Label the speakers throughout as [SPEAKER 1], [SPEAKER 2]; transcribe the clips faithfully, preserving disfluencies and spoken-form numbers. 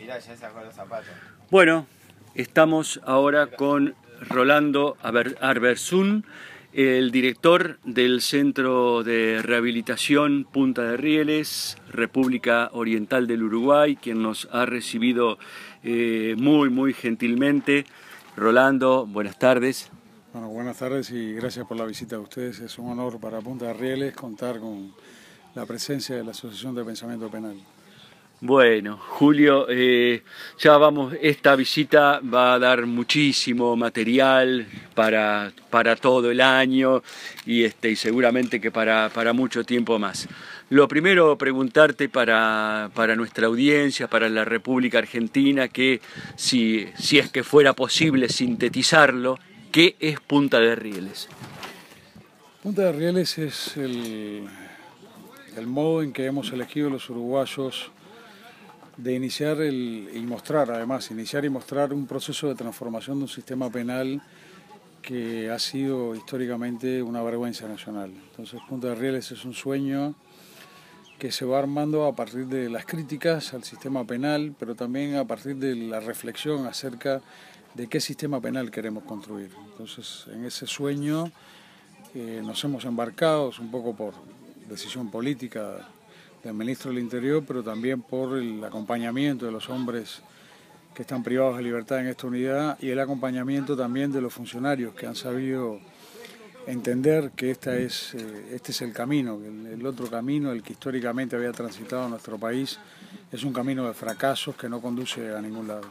[SPEAKER 1] Mirá, ya sacó los zapatos.
[SPEAKER 2] Bueno, estamos ahora con Rolando Arbersun, el director del Centro de Rehabilitación Punta de Rieles, República Oriental del Uruguay, quien nos ha recibido eh, muy, muy gentilmente. Rolando, buenas tardes.
[SPEAKER 3] Bueno, buenas tardes y gracias por la visita de ustedes. Es un honor para Punta de Rieles contar con la presencia de la Asociación de Pensamiento Penal.
[SPEAKER 2] Bueno, Julio, eh, ya vamos, esta visita va a dar muchísimo material para, para todo el año y, este, y seguramente que para, para mucho tiempo más. Lo primero, preguntarte para, para nuestra audiencia, para la República Argentina, que si, si es que fuera posible sintetizarlo, ¿qué es Punta de Rieles?
[SPEAKER 3] Punta de Rieles es el, el modo en que hemos elegido los uruguayos de iniciar el, y mostrar, además, iniciar y mostrar un proceso de transformación de un sistema penal que ha sido históricamente una vergüenza nacional. Entonces, Punta de Rieles es un sueño que se va armando a partir de las críticas al sistema penal, pero también a partir de la reflexión acerca de qué sistema penal queremos construir. Entonces, en ese sueño eh, nos hemos embarcado, un poco por decisión política del ministro del Interior, pero también por el acompañamiento de los hombres que están privados de libertad en esta unidad y el acompañamiento también de los funcionarios que han sabido entender que esta es, eh, este es el camino, que el, el otro camino, el que históricamente había transitado nuestro país, es un camino de fracasos que no conduce a ningún lado.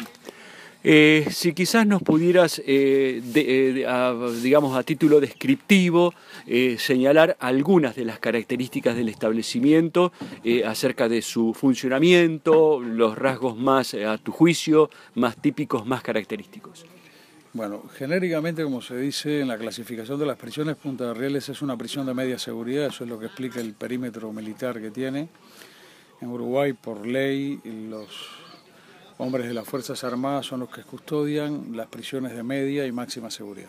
[SPEAKER 2] Eh, si quizás nos pudieras, eh, de, de, a, digamos a título descriptivo, eh, señalar algunas de las características del establecimiento eh, acerca de su funcionamiento, los rasgos más, eh, a tu juicio, más típicos, más característicos.
[SPEAKER 3] Bueno, genéricamente, como se dice en la clasificación de las prisiones, Punta de Rieles es una prisión de media seguridad, eso es lo que explica el perímetro militar que tiene. En Uruguay, por ley, los hombres de las Fuerzas Armadas son los que custodian las prisiones de media y máxima seguridad.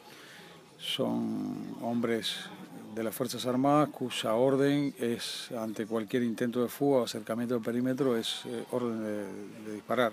[SPEAKER 3] Son hombres de las Fuerzas Armadas cuya orden es, ante cualquier intento de fuga o acercamiento del perímetro, es eh, orden de, de disparar.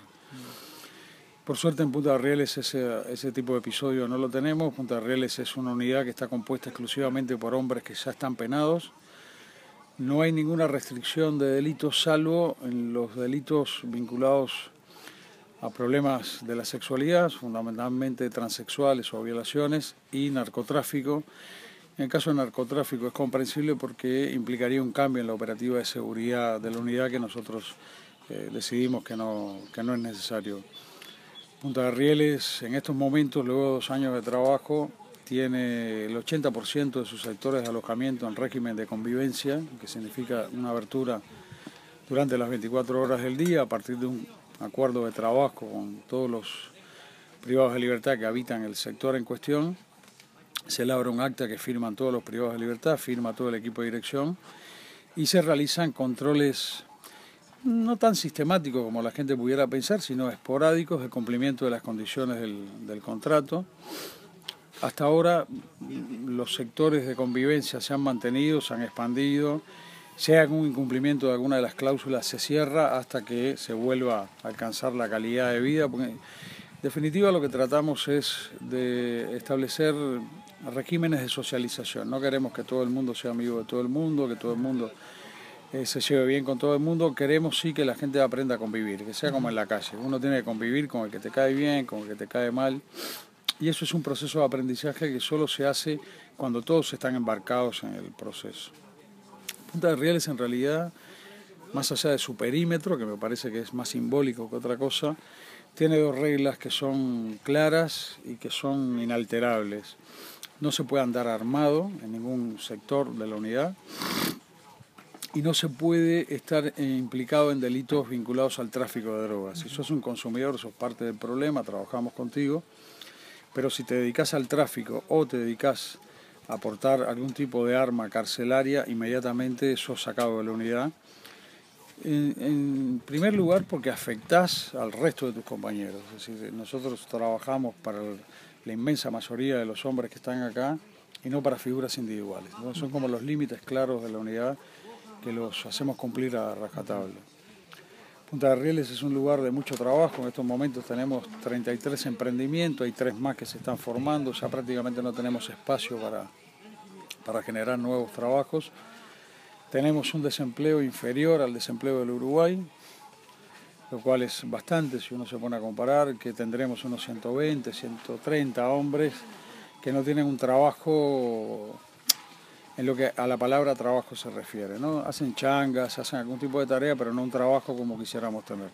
[SPEAKER 3] Por suerte en Punta de Rieles ese, ese tipo de episodio no lo tenemos. Punta de Rieles es una unidad que está compuesta exclusivamente por hombres que ya están penados. No hay ninguna restricción de delitos salvo en los delitos vinculados a problemas de la sexualidad, fundamentalmente transexuales o violaciones, y narcotráfico. En el caso de narcotráfico es comprensible porque implicaría un cambio en la operativa de seguridad de la unidad que nosotros eh, decidimos que no, que no es necesario. Punta de Rieles en estos momentos, luego de dos años de trabajo, tiene el ochenta por ciento de sus sectores de alojamiento en régimen de convivencia, que significa una abertura durante las veinticuatro horas del día a partir de un acuerdo de trabajo con todos los privados de libertad que habitan el sector en cuestión. Se elabora un acta que firman todos los privados de libertad, firma todo el equipo de dirección y se realizan controles no tan sistemáticos como la gente pudiera pensar, sino esporádicos de cumplimiento de las condiciones del, del contrato. Hasta ahora los sectores de convivencia se han mantenido, se han expandido. Si hay algún incumplimiento de alguna de las cláusulas, se cierra hasta que se vuelva a alcanzar la calidad de vida. Porque en definitiva lo que tratamos es de establecer regímenes de socialización. No queremos que todo el mundo sea amigo de todo el mundo, que todo el mundo eh, se lleve bien con todo el mundo. Queremos sí que la gente aprenda a convivir, que sea como en la calle. Uno tiene que convivir con el que te cae bien, con el que te cae mal. Y eso es un proceso de aprendizaje que solo se hace cuando todos están embarcados en el proceso. Punta de Rieles en realidad, más allá de su perímetro, que me parece que es más simbólico que otra cosa, tiene dos reglas que son claras y que son inalterables. No se puede andar armado en ningún sector de la unidad y no se puede estar implicado en delitos vinculados al tráfico de drogas. Si sos un consumidor, sos parte del problema, trabajamos contigo, pero si te dedicas al tráfico o te dedicas a aportar algún tipo de arma carcelaria, inmediatamente sos sacado de la unidad. En, en primer lugar porque afectás al resto de tus compañeros. Es decir, nosotros trabajamos para la inmensa mayoría de los hombres que están acá y no para figuras individuales. Entonces son como los límites claros de la unidad que los hacemos cumplir a rajatabla. Punta de Rieles es un lugar de mucho trabajo. En estos momentos tenemos treinta y tres emprendimientos, hay tres más que se están formando, ya prácticamente no tenemos espacio para, para generar nuevos trabajos. Tenemos un desempleo inferior al desempleo del Uruguay, lo cual es bastante si uno se pone a comparar, que tendremos unos ciento veinte, ciento treinta hombres que no tienen un trabajo en lo que a la palabra trabajo se refiere, ¿no? Hacen changas, hacen algún tipo de tarea, pero no un trabajo como quisiéramos tener.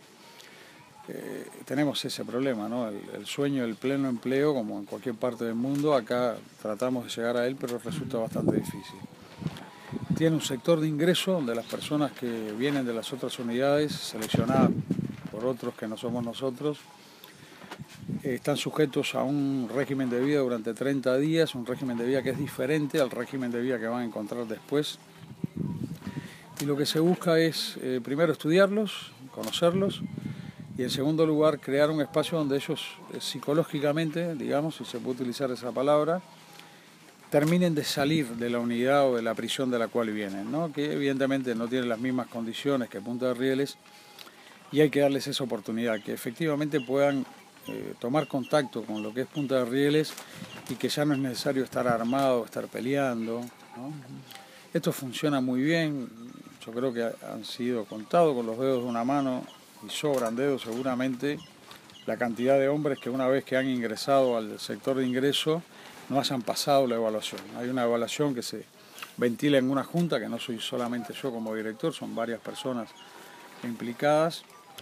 [SPEAKER 3] Eh, tenemos ese problema, ¿no? El, el sueño del pleno empleo, como en cualquier parte del mundo, acá tratamos de llegar a él, pero resulta bastante difícil. Tiene un sector de ingreso donde las personas que vienen de las otras unidades, seleccionadas por otros que no somos nosotros, están sujetos a un régimen de vida durante treinta días, un régimen de vida que es diferente al régimen de vida que van a encontrar después. Y lo que se busca es, eh, primero, estudiarlos, conocerlos, y en segundo lugar, crear un espacio donde ellos eh, psicológicamente, digamos, si se puede utilizar esa palabra, terminen de salir de la unidad o de la prisión de la cual vienen, ¿no? Que evidentemente no tienen las mismas condiciones que Punta de Rieles, y hay que darles esa oportunidad, que efectivamente puedan Eh, tomar contacto con lo que es Punta de Rieles y que ya no es necesario estar armado, estar peleando, ¿no? Esto funciona muy bien, yo creo que han sido contados con los dedos de una mano y sobran dedos seguramente la cantidad de hombres que una vez que han ingresado al sector de ingreso no hayan pasado la evaluación. Hay una evaluación que se ventila en una junta, que no soy solamente yo como director, son varias personas implicadas,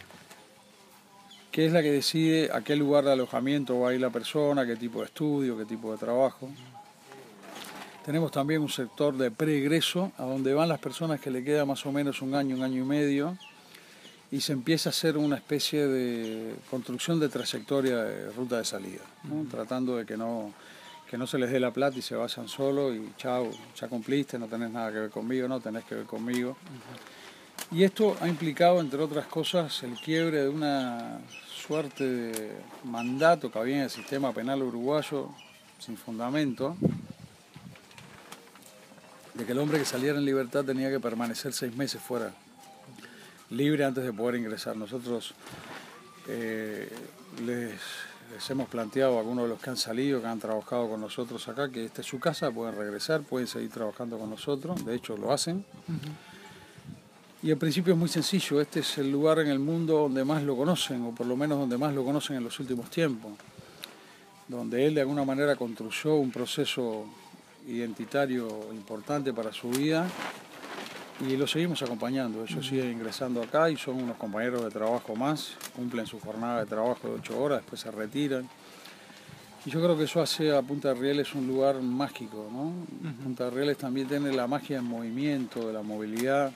[SPEAKER 3] que es la que decide a qué lugar de alojamiento va a ir la persona, qué tipo de estudio, qué tipo de trabajo. Tenemos también un sector de preegreso, a donde van las personas que le queda más o menos un año, un año y medio, y se empieza a hacer una especie de construcción de trayectoria de ruta de salida, ¿no? Uh-huh. Tratando de que no, que no se les dé la plata y se vayan solos y chao, ya cumpliste, no tenés nada que ver conmigo, no tenés que ver conmigo. Uh-huh. Y esto ha implicado, entre otras cosas, el quiebre de una suerte de mandato que había en el sistema penal uruguayo sin fundamento, de que el hombre que saliera en libertad tenía que permanecer seis meses fuera, libre antes de poder ingresar. Nosotros eh, les, les hemos planteado a algunos de los que han salido, que han trabajado con nosotros acá, que esta es su casa, pueden regresar, pueden seguir trabajando con nosotros, de hecho lo hacen. Uh-huh. Y el principio es muy sencillo, este es el lugar en el mundo donde más lo conocen, o por lo menos donde más lo conocen en los últimos tiempos, donde él de alguna manera construyó un proceso identitario importante para su vida y lo seguimos acompañando. Ellos siguen ingresando acá y son unos compañeros de trabajo más, cumplen su jornada de trabajo de ocho horas, después se retiran. Y yo creo que eso hace a Punta de Rieles un lugar mágico, ¿no? Uh-huh. Punta de Rieles también tiene la magia del movimiento, de la movilidad,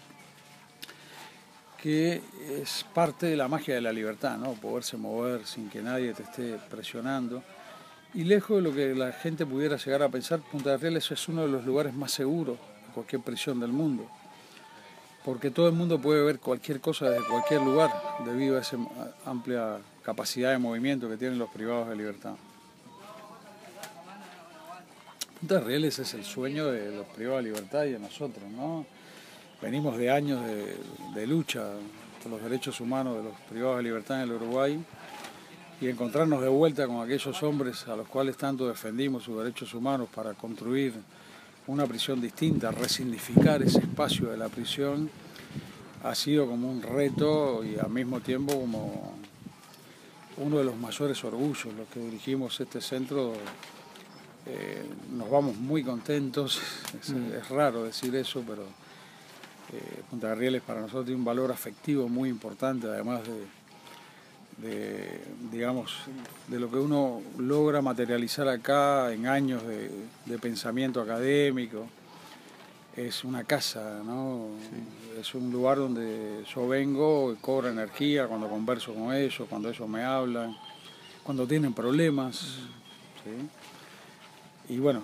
[SPEAKER 3] que es parte de la magia de la libertad, ¿no? Poderse mover sin que nadie te esté presionando. Y lejos de lo que la gente pudiera llegar a pensar, Punta de Rieles es uno de los lugares más seguros de cualquier prisión del mundo, porque todo el mundo puede ver cualquier cosa desde cualquier lugar debido a esa amplia capacidad de movimiento que tienen los privados de libertad. Punta de Rieles es el sueño de los privados de libertad y de nosotros, ¿no? Venimos de años de, de lucha por los derechos humanos de los privados de libertad en el Uruguay, y encontrarnos de vuelta con aquellos hombres a los cuales tanto defendimos sus derechos humanos para construir una prisión distinta, resignificar ese espacio de la prisión, ha sido como un reto y al mismo tiempo como uno de los mayores orgullos. Los que dirigimos este centro eh, nos vamos muy contentos, es, mm. es raro decir eso, pero eh, Punta de Rieles para nosotros tiene un valor afectivo muy importante, además de, de, digamos, de lo que uno logra materializar acá en años de, de pensamiento académico. Es una casa, ¿no? Sí. Es un lugar donde yo vengo y cobro energía cuando converso con ellos, cuando ellos me hablan, cuando tienen problemas, ¿sí? Y bueno,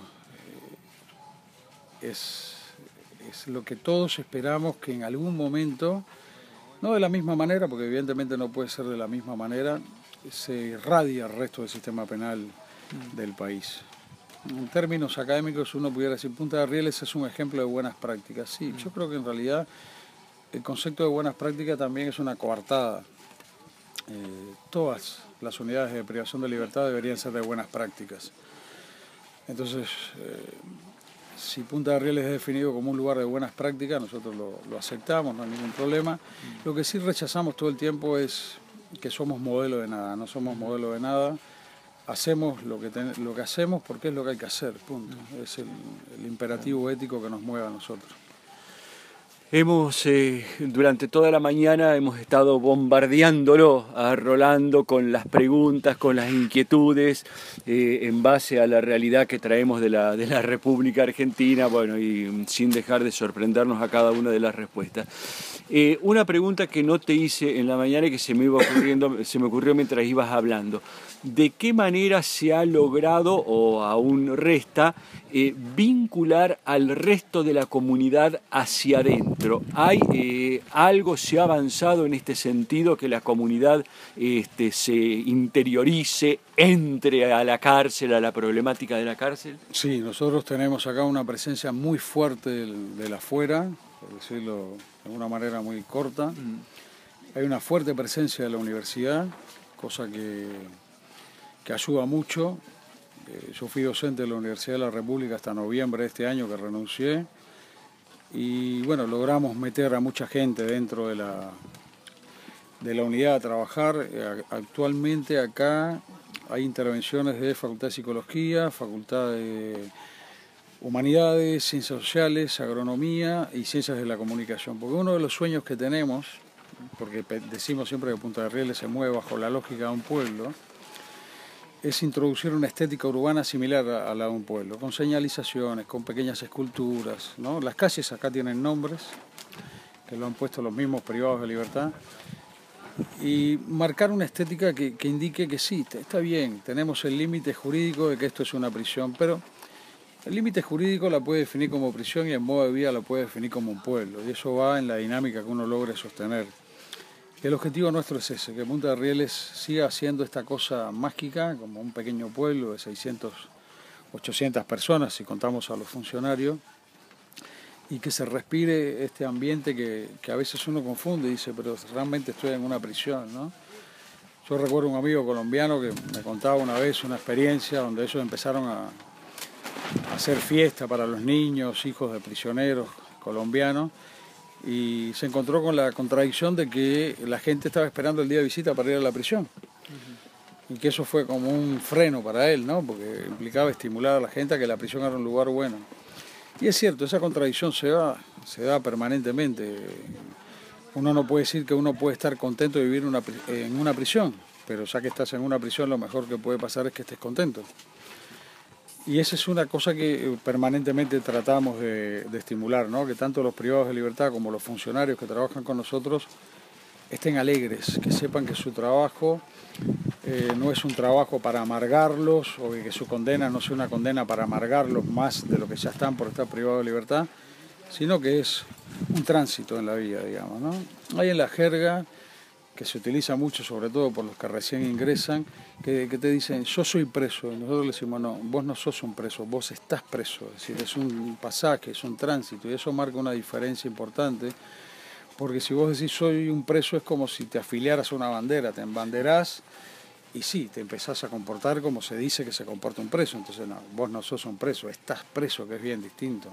[SPEAKER 3] es, es lo que todos esperamos que en algún momento, no de la misma manera, porque evidentemente no puede ser de la misma manera, se irradie al resto del sistema penal del país. En términos académicos uno pudiera decir Punta de Rieles es un ejemplo de buenas prácticas. Sí, yo creo que en realidad el concepto de buenas prácticas también es una coartada. Eh, todas las unidades de privación de libertad deberían ser de buenas prácticas. Entonces, eh, si Punta de Rieles es definido como un lugar de buenas prácticas, nosotros lo, lo aceptamos, no hay ningún problema. Lo que sí rechazamos todo el tiempo es que somos modelo de nada, no somos modelo de nada. Hacemos lo que, ten, lo que hacemos porque es lo que hay que hacer, punto. Es el, el imperativo ético que nos mueve a nosotros.
[SPEAKER 2] Hemos, eh, durante toda la mañana, hemos estado bombardeándolo a Rolando con las preguntas, con las inquietudes, eh, en base a la realidad que traemos de la, de la República Argentina, bueno, y sin dejar de sorprendernos a cada una de las respuestas. Eh, una pregunta que no te hice en la mañana y que se me iba ocurriendo, se me ocurrió mientras ibas hablando. ¿De qué manera se ha logrado, o aún resta, eh, vincular al resto de la comunidad hacia adentro? ¿Hay eh, algo, se ha avanzado en este sentido, que la comunidad este, se interiorice, entre a la cárcel, a la problemática de la cárcel?
[SPEAKER 3] Sí, nosotros tenemos acá una presencia muy fuerte del, del afuera, por decirlo de una manera muy corta. Mm. Hay una fuerte presencia de la universidad, cosa que... que ayuda mucho. Eh, yo fui docente de la Universidad de la República hasta noviembre de este año, que renuncié, y bueno, logramos meter a mucha gente dentro de la, de la unidad a trabajar. Eh, actualmente acá hay intervenciones de Facultad de Psicología, Facultad de Humanidades, Ciencias Sociales, Agronomía y Ciencias de la Comunicación, porque uno de los sueños que tenemos, porque decimos siempre que Punta de Rieles se mueve bajo la lógica de un pueblo, es introducir una estética urbana similar a la de un pueblo, con señalizaciones, con pequeñas esculturas, ¿no? Las calles acá tienen nombres, que lo han puesto los mismos privados de libertad, y marcar una estética que, que indique que sí, está bien, tenemos el límite jurídico de que esto es una prisión, pero el límite jurídico la puede definir como prisión y en modo de vida la puede definir como un pueblo, y eso va en la dinámica que uno logre sostener. El objetivo nuestro es ese, que Punta de Rieles siga haciendo esta cosa mágica, como un pequeño pueblo de seiscientas, ochocientas personas, si contamos a los funcionarios, y que se respire este ambiente que, que a veces uno confunde y dice, pero realmente estoy en una prisión, ¿no? Yo recuerdo un amigo colombiano que me contaba una vez una experiencia donde ellos empezaron a, a hacer fiesta para los niños, hijos de prisioneros colombianos, y se encontró con la contradicción de que la gente estaba esperando el día de visita para ir a la prisión. Uh-huh. Y que eso fue como un freno para él, ¿no? Porque implicaba estimular a la gente a que la prisión era un lugar bueno. Y es cierto, esa contradicción se da, se da permanentemente. Uno no puede decir que uno puede estar contento de vivir una, en una prisión, pero ya que estás en una prisión, lo mejor que puede pasar es que estés contento. Y esa es una cosa que permanentemente tratamos de, de estimular, ¿no? Que tanto los privados de libertad como los funcionarios que trabajan con nosotros estén alegres, que sepan que su trabajo eh, no es un trabajo para amargarlos, o que su condena no sea una condena para amargarlos más de lo que ya están por estar privados de libertad, sino que es un tránsito en la vida, digamos, ¿no? Hay en la jerga, que se utiliza mucho, sobre todo por los que recién ingresan, que, que te dicen, yo soy preso. Y nosotros le decimos, no, vos no sos un preso, vos estás preso. Es decir, es un pasaje, es un tránsito, y eso marca una diferencia importante, porque si vos decís soy un preso, es como si te afiliaras a una bandera, te embanderás, y sí, te empezás a comportar como se dice que se comporta un preso. Entonces, no, vos no sos un preso, estás preso, que es bien distinto.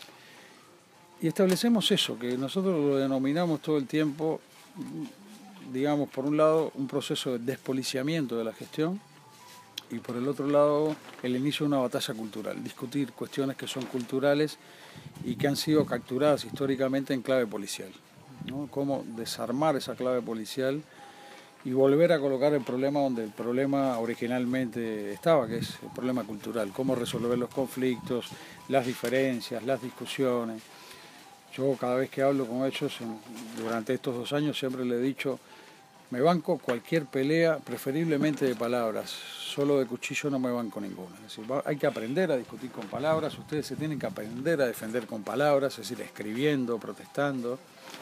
[SPEAKER 3] Y establecemos eso, que nosotros lo denominamos todo el tiempo, digamos, por un lado, un proceso de despoliciamiento de la gestión, y por el otro lado, el inicio de una batalla cultural, discutir cuestiones que son culturales y que han sido capturadas históricamente en clave policial, ¿no? Cómo desarmar esa clave policial y volver a colocar el problema donde el problema originalmente estaba, que es el problema cultural, cómo resolver los conflictos, las diferencias, las discusiones. Yo cada vez que hablo con ellos en, durante estos dos años siempre le he dicho, me banco cualquier pelea, preferiblemente de palabras, solo de cuchillo no me banco ninguna. Es decir, hay que aprender a discutir con palabras, ustedes se tienen que aprender a defender con palabras, es decir, escribiendo, protestando.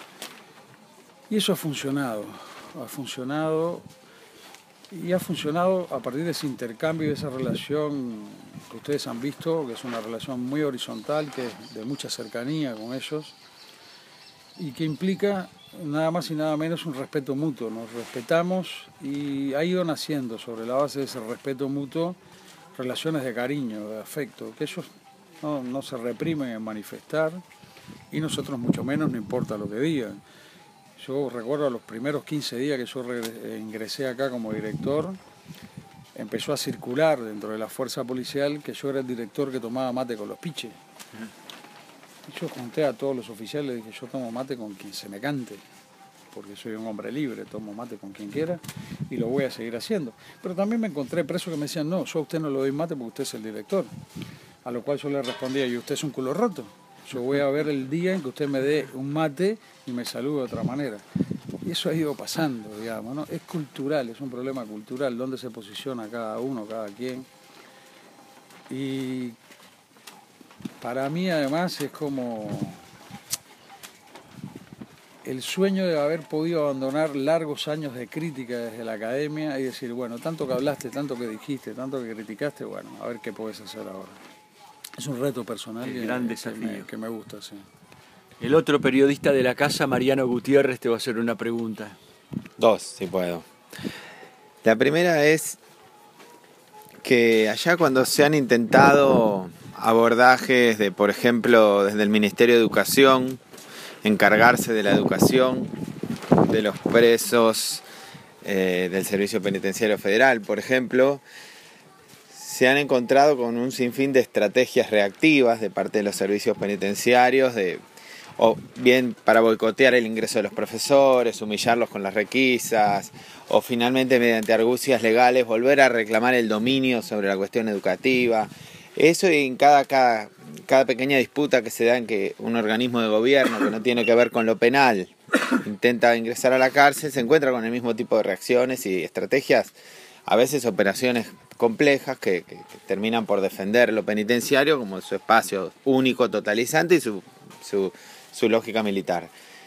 [SPEAKER 3] Y eso ha funcionado, ha funcionado y ha funcionado a partir de ese intercambio, de esa relación que ustedes han visto, que es una relación muy horizontal, que es de mucha cercanía con ellos. y que implica nada más y nada menos un respeto mutuo. Nos respetamos y ha ido naciendo sobre la base de ese respeto mutuo relaciones de cariño, de afecto, que ellos no, no se reprimen en manifestar y nosotros mucho menos, no importa lo que digan. Yo recuerdo los primeros quince días que yo ingresé acá como director, empezó a circular dentro de la fuerza policial que yo era el director que tomaba mate con los piches. Yo junté a todos los oficiales y dije, yo tomo mate con quien se me cante, porque soy un hombre libre, tomo mate con quien quiera y lo voy a seguir haciendo. Pero también me encontré presos que me decían, no, yo a usted no le doy mate porque usted es el director. A lo cual yo le respondía, y usted es un culo roto. Yo voy a ver el día en que usted me dé un mate y me salude de otra manera. Y eso ha ido pasando, digamos, ¿no? Es cultural, es un problema cultural, dónde se posiciona cada uno, cada quien. Y para mí además es como el sueño de haber podido abandonar largos años de crítica desde la academia y decir, bueno, tanto que hablaste, tanto que dijiste, tanto que criticaste, bueno, a ver qué podés hacer ahora. Es un reto personal que,
[SPEAKER 2] gran
[SPEAKER 3] que,
[SPEAKER 2] desafío.
[SPEAKER 3] me, que me gusta, sí.
[SPEAKER 2] El otro periodista de la casa, Mariano Gutiérrez, te va a hacer una pregunta.
[SPEAKER 1] Dos, si puedo. La primera es que allá cuando se han intentado abordajes de, por ejemplo, desde el Ministerio de Educación, encargarse de la educación de los presos eh, del Servicio Penitenciario Federal, por ejemplo, se han encontrado con un sinfín de estrategias reactivas de parte de los servicios penitenciarios, de, o bien para boicotear el ingreso de los profesores, humillarlos con las requisas, o finalmente mediante argucias legales volver a reclamar el dominio sobre la cuestión educativa. Eso y en cada, cada, cada pequeña disputa que se da en que un organismo de gobierno que no tiene que ver con lo penal intenta ingresar a la cárcel, se encuentra con el mismo tipo de reacciones y estrategias, a veces operaciones complejas que, que, que terminan por defender lo penitenciario como su espacio único, totalizante y su, su, su lógica militar.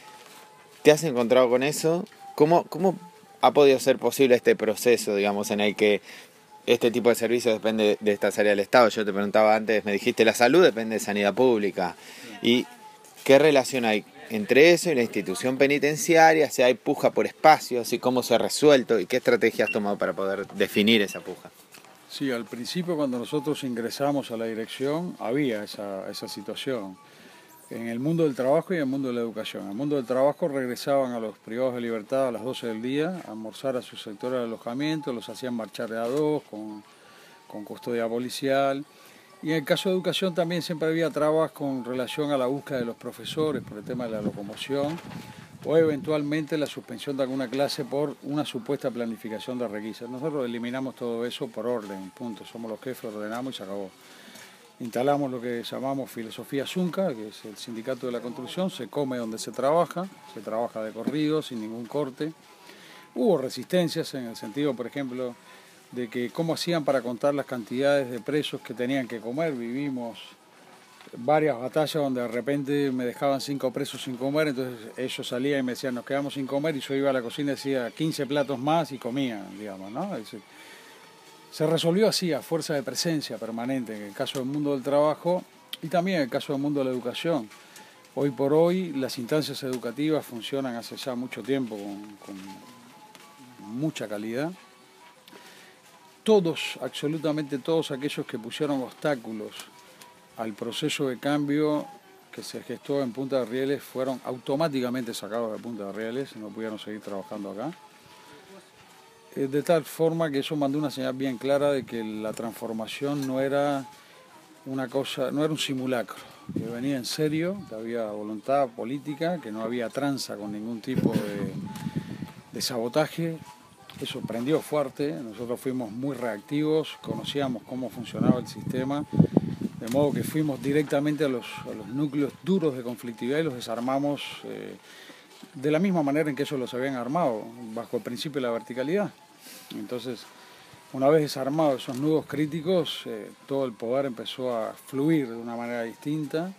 [SPEAKER 1] ¿Te has encontrado con eso? ¿Cómo, cómo ha podido ser posible este proceso, digamos, en el que este tipo de servicios depende de estas áreas del Estado? Yo te preguntaba antes, me dijiste la salud depende de sanidad pública. ¿Y qué relación hay entre eso y la institución penitenciaria? Si hay puja por espacios y cómo se ha resuelto y qué estrategia has tomado para poder definir esa puja.
[SPEAKER 3] Sí, al principio cuando nosotros ingresamos a la dirección había esa, esa situación en el mundo del trabajo y en el mundo de la educación. En el mundo del trabajo regresaban a los privados de libertad a las doce del día a almorzar a su sector de alojamiento, los hacían marchar de a dos con, con custodia policial. Y en el caso de educación también siempre había trabas con relación a la búsqueda de los profesores por el tema de la locomoción o eventualmente la suspensión de alguna clase por una supuesta planificación de requisas. Nosotros eliminamos todo eso por orden, punto. Somos los jefes, ordenamos y se acabó. Instalamos lo que llamamos filosofía Zunca, que es el sindicato de la construcción, se come donde se trabaja, se trabaja de corrido, sin ningún corte. Hubo resistencias en el sentido, por ejemplo, de que cómo hacían para contar las cantidades de presos que tenían que comer. Vivimos varias batallas donde de repente me dejaban cinco presos sin comer, entonces ellos salían y me decían, nos quedamos sin comer, y yo iba a la cocina y decía quince platos más y comía, digamos, ¿no? Es decir, se resolvió así, a fuerza de presencia permanente, en el caso del mundo del trabajo y también en el caso del mundo de la educación. Hoy por hoy las instancias educativas funcionan hace ya mucho tiempo con, con mucha calidad. Todos, absolutamente todos aquellos que pusieron obstáculos al proceso de cambio que se gestó en Punta de Rieles fueron automáticamente sacados de Punta de Rieles, no pudieron seguir trabajando acá. De tal forma que eso mandó una señal bien clara de que la transformación no era una cosa, no era un simulacro, que venía en serio, que había voluntad política, que no había tranza con ningún tipo de, de sabotaje. Eso prendió fuerte, nosotros fuimos muy reactivos, conocíamos cómo funcionaba el sistema, de modo que fuimos directamente a los, a los núcleos duros de conflictividad y los desarmamos eh, de la misma manera en que ellos los habían armado, bajo el principio de la verticalidad. Entonces, una vez desarmados esos nudos críticos, eh, todo el poder empezó a fluir de una manera distinta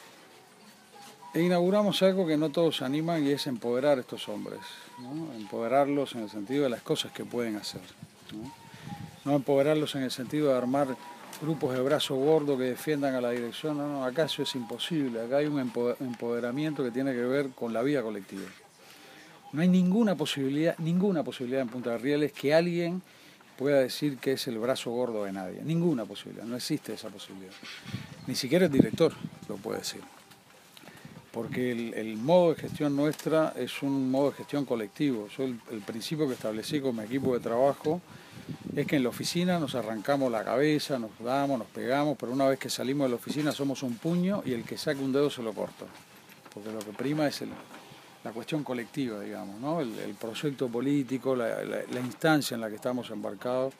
[SPEAKER 3] e inauguramos algo que no todos se animan y es empoderar a estos hombres, ¿no? Empoderarlos en el sentido de las cosas que pueden hacer, ¿no? No empoderarlos en el sentido de armar grupos de brazo gordo que defiendan a la dirección. No, no, acá eso es imposible. Acá hay un empoderamiento que tiene que ver con la vida colectiva. No hay ninguna posibilidad, ninguna posibilidad en Punta de Rieles que alguien pueda decir que es el brazo gordo de nadie. Ninguna posibilidad, no existe esa posibilidad. Ni siquiera el director lo puede decir. Porque el, el modo de gestión nuestra es un modo de gestión colectivo. Yo el, el principio que establecí con mi equipo de trabajo es que en la oficina nos arrancamos la cabeza, nos damos, nos pegamos, pero una vez que salimos de la oficina somos un puño y el que saque un dedo se lo corta. Porque lo que prima es el, la cuestión colectiva, digamos, ¿no? el, el proyecto político, la, la, la instancia en la que estamos embarcados.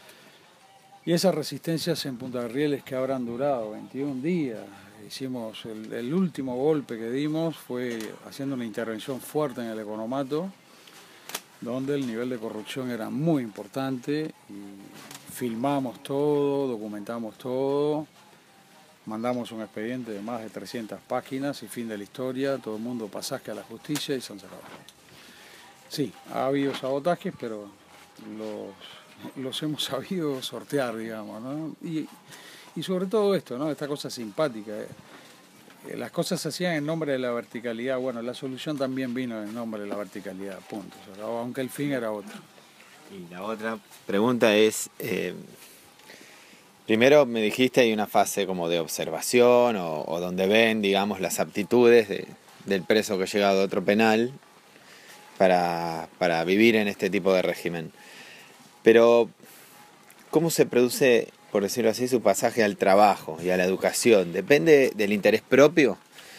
[SPEAKER 3] Y esas resistencias en Punta de Rieles que habrán durado veintiún días. Hicimos el, el último golpe que dimos fue haciendo una intervención fuerte en el economato, donde el nivel de corrupción era muy importante y filmamos todo, documentamos todo, mandamos un expediente de más de trescientas páginas y fin de la historia, todo el mundo pasaje a la justicia y se han cerrado. Sí, ha habido sabotajes, pero los, los hemos sabido sortear, digamos, ¿no? Y, y sobre todo esto, ¿no? Esta cosa simpática. Eh, las cosas se hacían en nombre de la verticalidad. Bueno, la solución también vino en nombre de la verticalidad, punto. O sea, aunque el fin era otro.
[SPEAKER 1] Y la otra pregunta es, eh, primero me dijiste hay una fase como de observación o, o donde ven, digamos, las aptitudes de, del preso que llega de otro penal para, para vivir en este tipo de régimen. Pero, ¿cómo se produce, por decirlo así, su pasaje al trabajo y a la educación? ¿Depende del interés propio?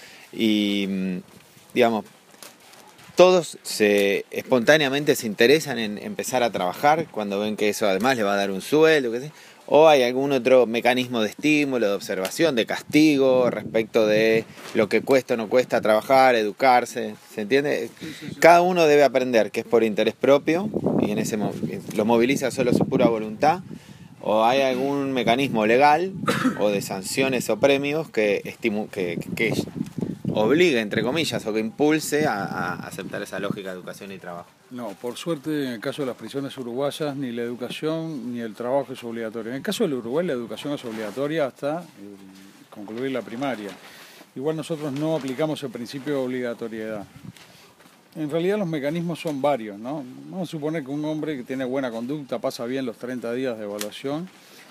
[SPEAKER 1] Y, digamos, ¿todos se, espontáneamente se interesan en empezar a trabajar cuando ven que eso además le va a dar un sueldo? ¿Qué sé? ¿O hay algún otro mecanismo de estímulo, de observación, de castigo respecto de lo que cuesta o no cuesta trabajar, educarse? ¿Se entiende? Cada uno debe aprender que es por interés propio y en ese lo moviliza solo su pura voluntad. ¿O hay algún mecanismo legal o de sanciones o premios que, estimu que, que obligue, entre comillas, o que impulse a, a aceptar esa lógica de educación y trabajo?
[SPEAKER 3] No, por suerte, en el caso de las prisiones uruguayas, ni la educación ni el trabajo es obligatorio. En el caso del Uruguay, la educación es obligatoria hasta concluir la primaria. Igual nosotros no aplicamos el principio de obligatoriedad. En realidad los mecanismos son varios, ¿no? Vamos a suponer que un hombre que tiene buena conducta, pasa bien los treinta días de evaluación,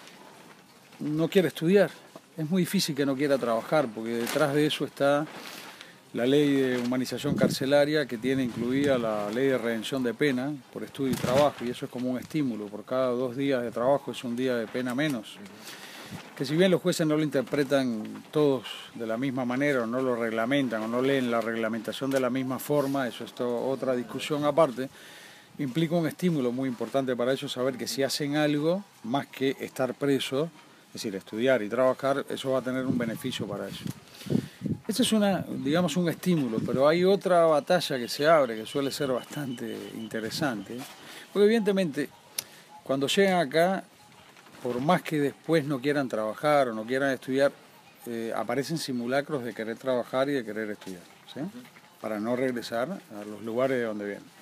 [SPEAKER 3] no quiere estudiar. Es muy difícil que no quiera trabajar, porque detrás de eso está la ley de humanización carcelaria, que tiene incluida la ley de redención de pena por estudio y trabajo, y eso es como un estímulo. Por cada dos días de trabajo es un día de pena menos. Que si bien los jueces no lo interpretan todos de la misma manera, o no lo reglamentan, o no leen la reglamentación de la misma forma, eso es otra discusión aparte, implica un estímulo muy importante para ellos saber que si hacen algo, más que estar presos, es decir, estudiar y trabajar, eso va a tener un beneficio para ellos. Ese es una, digamos, un estímulo, pero hay otra batalla que se abre, que suele ser bastante interesante, porque evidentemente, cuando llegan acá, por más que después no quieran trabajar o no quieran estudiar, eh, aparecen simulacros de querer trabajar y de querer estudiar, ¿sí? Para no regresar a los lugares de donde vienen.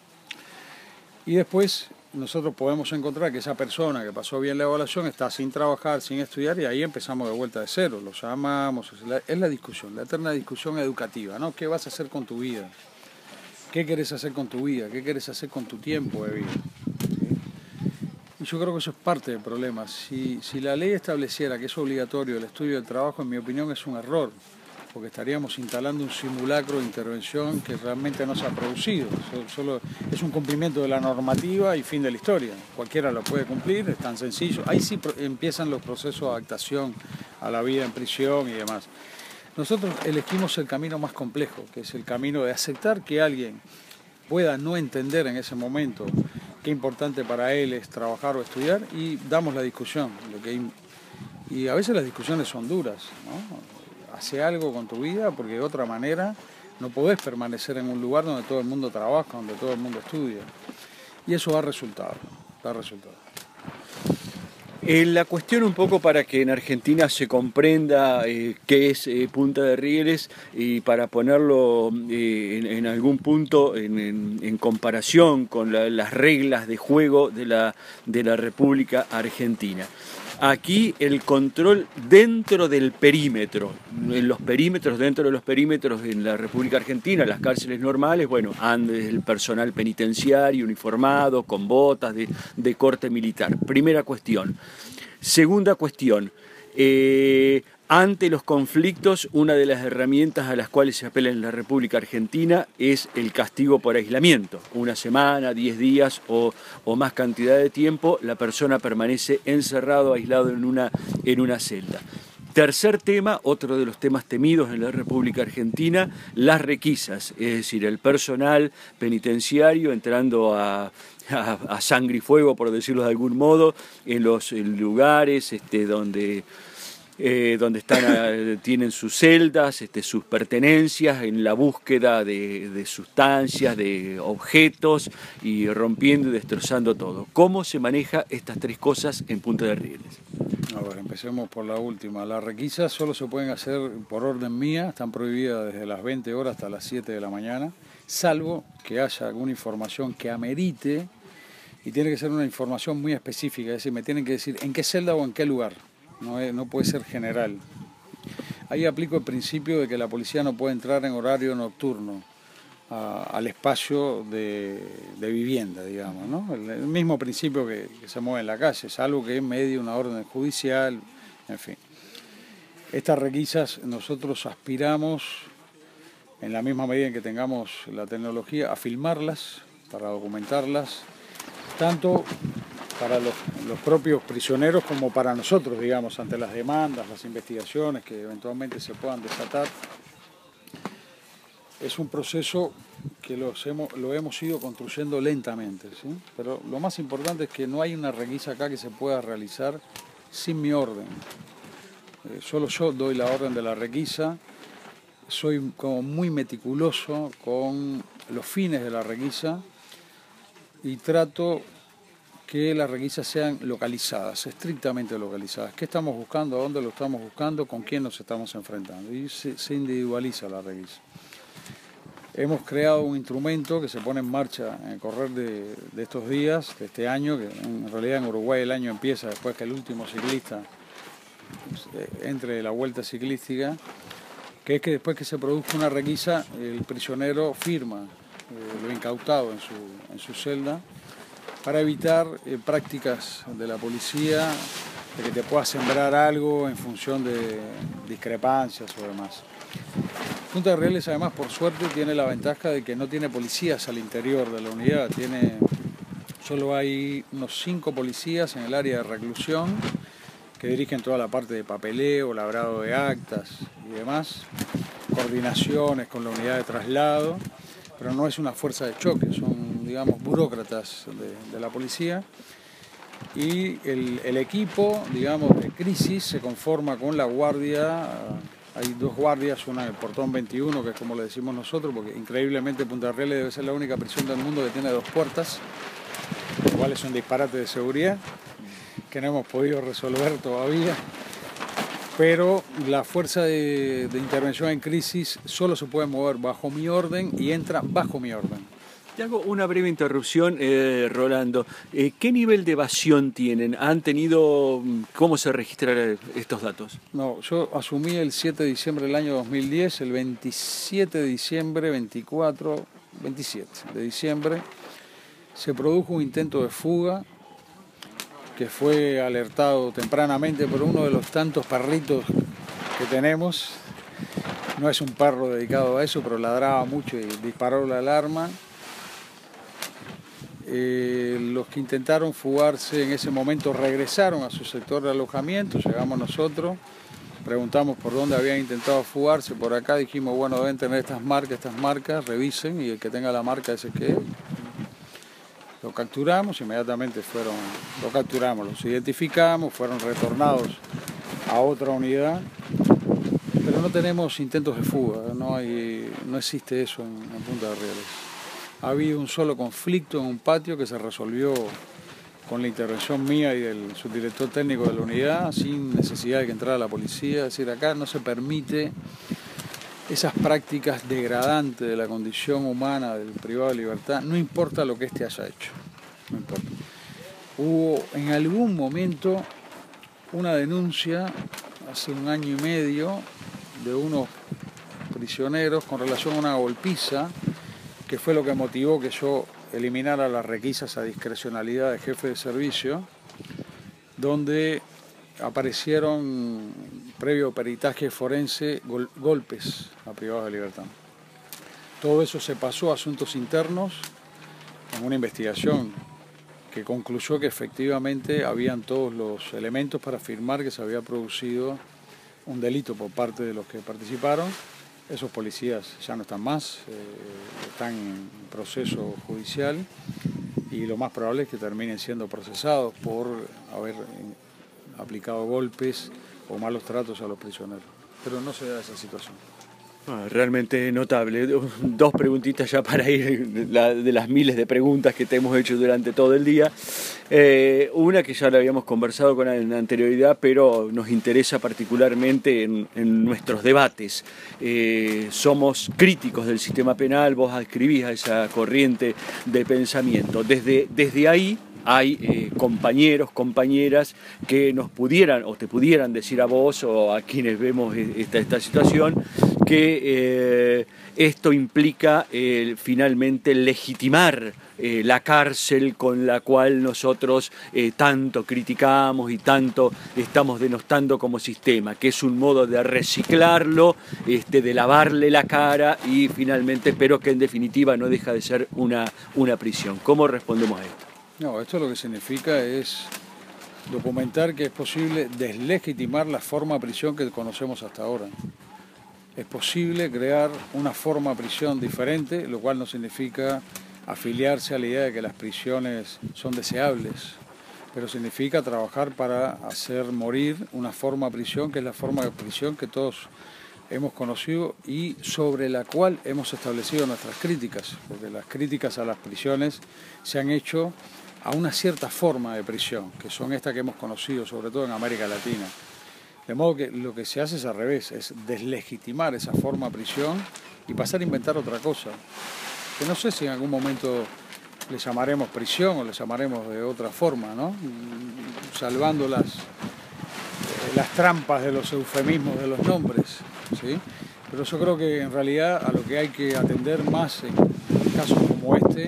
[SPEAKER 3] Y después nosotros podemos encontrar que esa persona que pasó bien la evaluación está sin trabajar, sin estudiar, y ahí empezamos de vuelta de cero, los llamamos, es la, es la discusión, la eterna discusión educativa, ¿no? ¿Qué vas a hacer con tu vida? ¿Qué querés hacer con tu vida? ¿Qué querés hacer con tu tiempo de vida? Y yo creo que eso es parte del problema. Si, si la ley estableciera que es obligatorio el estudio del trabajo, en mi opinión es un error, porque estaríamos instalando un simulacro de intervención que realmente no se ha producido. Solo, solo es un cumplimiento de la normativa y fin de la historia. Cualquiera lo puede cumplir, es tan sencillo. Ahí sí empiezan los procesos de adaptación a la vida en prisión y demás. Nosotros elegimos el camino más complejo, que es el camino de aceptar que alguien pueda no entender en ese momento qué importante para él es trabajar o estudiar, y damos la discusión. Lo que, y a veces las discusiones son duras, ¿no? Hace algo con tu vida, porque de otra manera no podés permanecer en un lugar donde todo el mundo trabaja, donde todo el mundo estudia. Y eso da resultado, da resultado.
[SPEAKER 2] Eh, la cuestión un poco para que en Argentina se comprenda eh, qué es eh, Punta de Rieles, y para ponerlo eh, en, en algún punto en, en, en comparación con la, las reglas de juego de la, de la República Argentina. Aquí el control dentro del perímetro, en los perímetros, dentro de los perímetros en la República Argentina, las cárceles normales, bueno, anda el personal penitenciario uniformado, con botas de, de corte militar. Primera cuestión. Segunda cuestión. Eh, Ante los conflictos, una de las herramientas a las cuales se apela en la República Argentina es el castigo por aislamiento. Una semana, diez días o, o más cantidad de tiempo, la persona permanece encerrado, aislado en una, en una celda. Tercer tema, otro de los temas temidos en la República Argentina, las requisas, es decir, el personal penitenciario entrando a... A, a sangre y fuego, por decirlo de algún modo, en los en lugares este, donde, eh, donde están, eh, tienen sus celdas, este, sus pertenencias, en la búsqueda de, de sustancias, de objetos, y rompiendo y destrozando todo. ¿Cómo se maneja estas tres cosas en Punta de Rieles?
[SPEAKER 3] A ver, empecemos por la última. Las requisas solo se pueden hacer por orden mía, están prohibidas desde las veinte horas hasta las siete de la mañana, salvo que haya alguna información que amerite, y tiene que ser una información muy específica, es decir, me tienen que decir en qué celda o en qué lugar, no, es, no puede ser general. Ahí aplico el principio de que la policía no puede entrar en horario nocturno a, al espacio de, de vivienda, digamos, ¿no? El, el mismo principio que, que se mueve en la calle, salvo que en medio una orden judicial, en fin. Estas requisas nosotros aspiramos, en la misma medida en que tengamos la tecnología, a filmarlas, para documentarlas, tanto para los, los propios prisioneros como para nosotros, digamos, ante las demandas, las investigaciones que eventualmente se puedan desatar. Es un proceso que los hemos, lo hemos ido construyendo lentamente, ¿sí? Pero lo más importante es que no hay una requisa acá que se pueda realizar sin mi orden. Eh, solo yo doy la orden de la requisa. Soy como muy meticuloso con los fines de la requisa y trato que las requisas sean localizadas, estrictamente localizadas. ¿Qué estamos buscando? ¿A dónde lo estamos buscando? ¿Con quién nos estamos enfrentando? Y se, se individualiza la requisa. Hemos creado un instrumento que se pone en marcha en el correr de, de estos días, de este año, que en realidad en Uruguay el año empieza después que el último ciclista entre la vuelta ciclística, que es que después que se produzca una requisa, el prisionero firma eh, lo incautado en su, en su celda, para evitar eh, prácticas de la policía, de que te pueda sembrar algo en función de discrepancias o demás. Punta de Rieles, además, por suerte, tiene la ventaja de que no tiene policías al interior de la unidad. Tiene, solo hay unos cinco policías en el área de reclusión que dirigen toda la parte de papeleo, labrado de actas y demás, coordinaciones con la unidad de traslado, pero no es una fuerza de choque, son, digamos, burócratas de, de la policía. Y el, el equipo, digamos, de crisis se conforma con la guardia. Hay dos guardias, una en el portón veintiuno, que es como le decimos nosotros, porque increíblemente Punta de Rieles debe ser la única prisión del mundo que tiene dos puertas, lo cual es un disparate de seguridad que no hemos podido resolver todavía. Pero la fuerza de, de intervención en crisis solo se puede mover bajo mi orden y entra bajo mi orden.
[SPEAKER 2] Te hago una breve interrupción, eh, Rolando. Eh, ¿Qué nivel de evasión tienen? ¿Han tenido, cómo se registran estos datos?
[SPEAKER 3] No, yo asumí el siete de diciembre del año dos mil diez, el veintisiete de diciembre, veinticuatro, veintisiete de diciembre, se produjo un intento de fuga que fue alertado tempranamente por uno de los tantos perritos que tenemos. No es un perro dedicado a eso, pero ladraba mucho y disparó la alarma. Eh, los que intentaron fugarse en ese momento regresaron a su sector de alojamiento, llegamos nosotros, preguntamos por dónde habían intentado fugarse, por acá dijimos, bueno, deben tener estas marcas, estas marcas, revisen, y el que tenga la marca ese que es. Lo capturamos, inmediatamente fueron, lo capturamos, los identificamos, fueron retornados a otra unidad, pero no tenemos intentos de fuga, no, hay, no existe eso en, en Punta de Rieles. Ha habido un solo conflicto en un patio que se resolvió con la intervención mía y del subdirector técnico de la unidad, sin necesidad de que entrara la policía. Es decir, acá no se permite esas prácticas degradantes de la condición humana del privado de libertad, no importa lo que éste haya hecho. No importa. Hubo en algún momento una denuncia hace un año y medio de unos prisioneros con relación a una golpiza, que fue lo que motivó que yo eliminara las requisas a discrecionalidad de jefe de servicio, donde aparecieron, previo peritaje forense, gol golpes a privados de libertad. Todo eso se pasó a asuntos internos en una investigación que concluyó que efectivamente habían todos los elementos para afirmar que se había producido un delito por parte de los que participaron. Esos policías ya no están más, eh, están en proceso judicial y lo más probable es que terminen siendo procesados por haber aplicado golpes o malos tratos a los prisioneros. Pero no se da esa situación.
[SPEAKER 2] Ah, realmente notable. Dos preguntitas ya para ir la, de las miles de preguntas que te hemos hecho durante todo el día. Eh, una que ya la habíamos conversado con en anterioridad, pero nos interesa particularmente en, en nuestros debates. Eh, somos críticos del sistema penal, vos adscribís a esa corriente de pensamiento. Desde, desde ahí hay eh, compañeros, compañeras que nos pudieran o te pudieran decir a vos o a quienes vemos esta, esta situación que eh, esto implica eh, finalmente legitimar eh, la cárcel con la cual nosotros eh, tanto criticamos y tanto estamos denostando como sistema, que es un modo de reciclarlo, este, de lavarle la cara y finalmente, pero que en definitiva no deja de ser una, una prisión. ¿Cómo respondemos a esto?
[SPEAKER 3] No, esto lo que significa es documentar que es posible deslegitimar la forma de prisión que conocemos hasta ahora. Es posible crear una forma de prisión diferente, lo cual no significa afiliarse a la idea de que las prisiones son deseables, pero significa trabajar para hacer morir una forma de prisión que es la forma de prisión que todos hemos conocido y sobre la cual hemos establecido nuestras críticas, porque las críticas a las prisiones se han hecho a una cierta forma de prisión, que son estas que hemos conocido, sobre todo en América Latina. De modo que lo que se hace es al revés, es deslegitimar esa forma de prisión y pasar a inventar otra cosa, que no sé si en algún momento le llamaremos prisión o le llamaremos de otra forma, ¿no? Salvando las, las trampas de los eufemismos de los nombres, ¿sí? Pero yo creo que en realidad a lo que hay que atender más en casos como este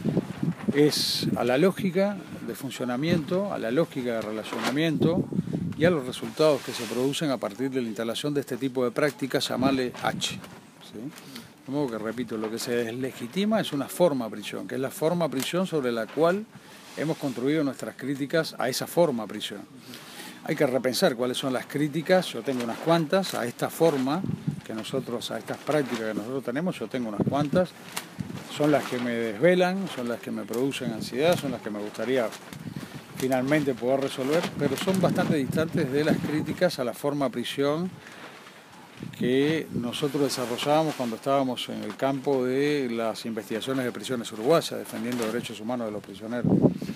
[SPEAKER 3] es a la lógica de funcionamiento, a la lógica de relacionamiento y a los resultados que se producen a partir de la instalación de este tipo de prácticas, llamarle H. ¿Sí? De modo que, repito, lo que se deslegitima es una forma de prisión, que es la forma de prisión sobre la cual hemos construido nuestras críticas a esa forma de prisión. Hay que repensar cuáles son las críticas, yo tengo unas cuantas, a esta forma que nosotros, a estas prácticas que nosotros tenemos, yo tengo unas cuantas, son las que me desvelan, son las que me producen ansiedad, son las que me gustaría finalmente poder resolver, pero son bastante distantes de las críticas a la forma de prisión que nosotros desarrollábamos cuando estábamos en el campo de las investigaciones de prisiones uruguayas, defendiendo derechos humanos de los prisioneros.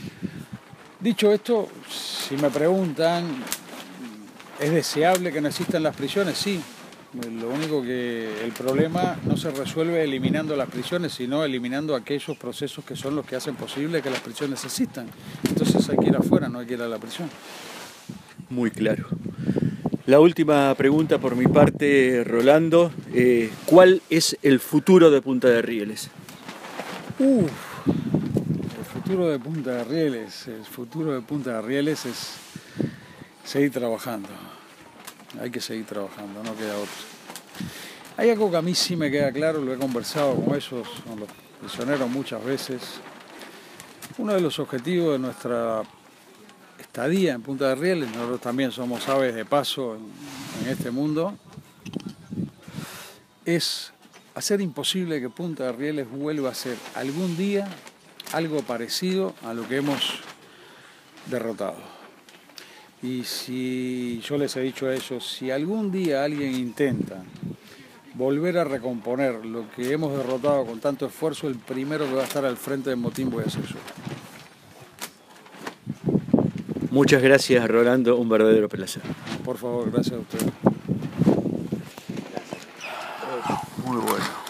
[SPEAKER 3] Dicho esto, si me preguntan, ¿es deseable que no existan las prisiones? Sí. Lo único que el problema no se resuelve eliminando las prisiones, sino eliminando aquellos procesos que son los que hacen posible que las prisiones existan. Entonces hay que ir afuera, no hay que ir a la prisión.
[SPEAKER 2] Muy claro. La última pregunta por mi parte, Rolando. Eh, ¿Cuál es el futuro de Punta de Rieles?
[SPEAKER 3] Uf, el futuro de Punta de Rieles, el futuro de Punta de Rieles es seguir trabajando. Hay que seguir trabajando, no queda otro. Hay algo que a mí sí me queda claro, lo he conversado con esos, con los prisioneros muchas veces. Uno de los objetivos de nuestra estadía en Punta de Rieles, nosotros también somos aves de paso en, en este mundo, es hacer imposible que Punta de Rieles vuelva a ser algún día algo parecido a lo que hemos derrotado. Y si yo les he dicho a ellos, si algún día alguien intenta volver a recomponer lo que hemos derrotado con tanto esfuerzo, el primero que va a estar al frente del motín voy a ser yo.
[SPEAKER 2] Muchas gracias, Rolando, un verdadero placer.
[SPEAKER 3] Por favor, gracias a ustedes.
[SPEAKER 2] Muy bueno.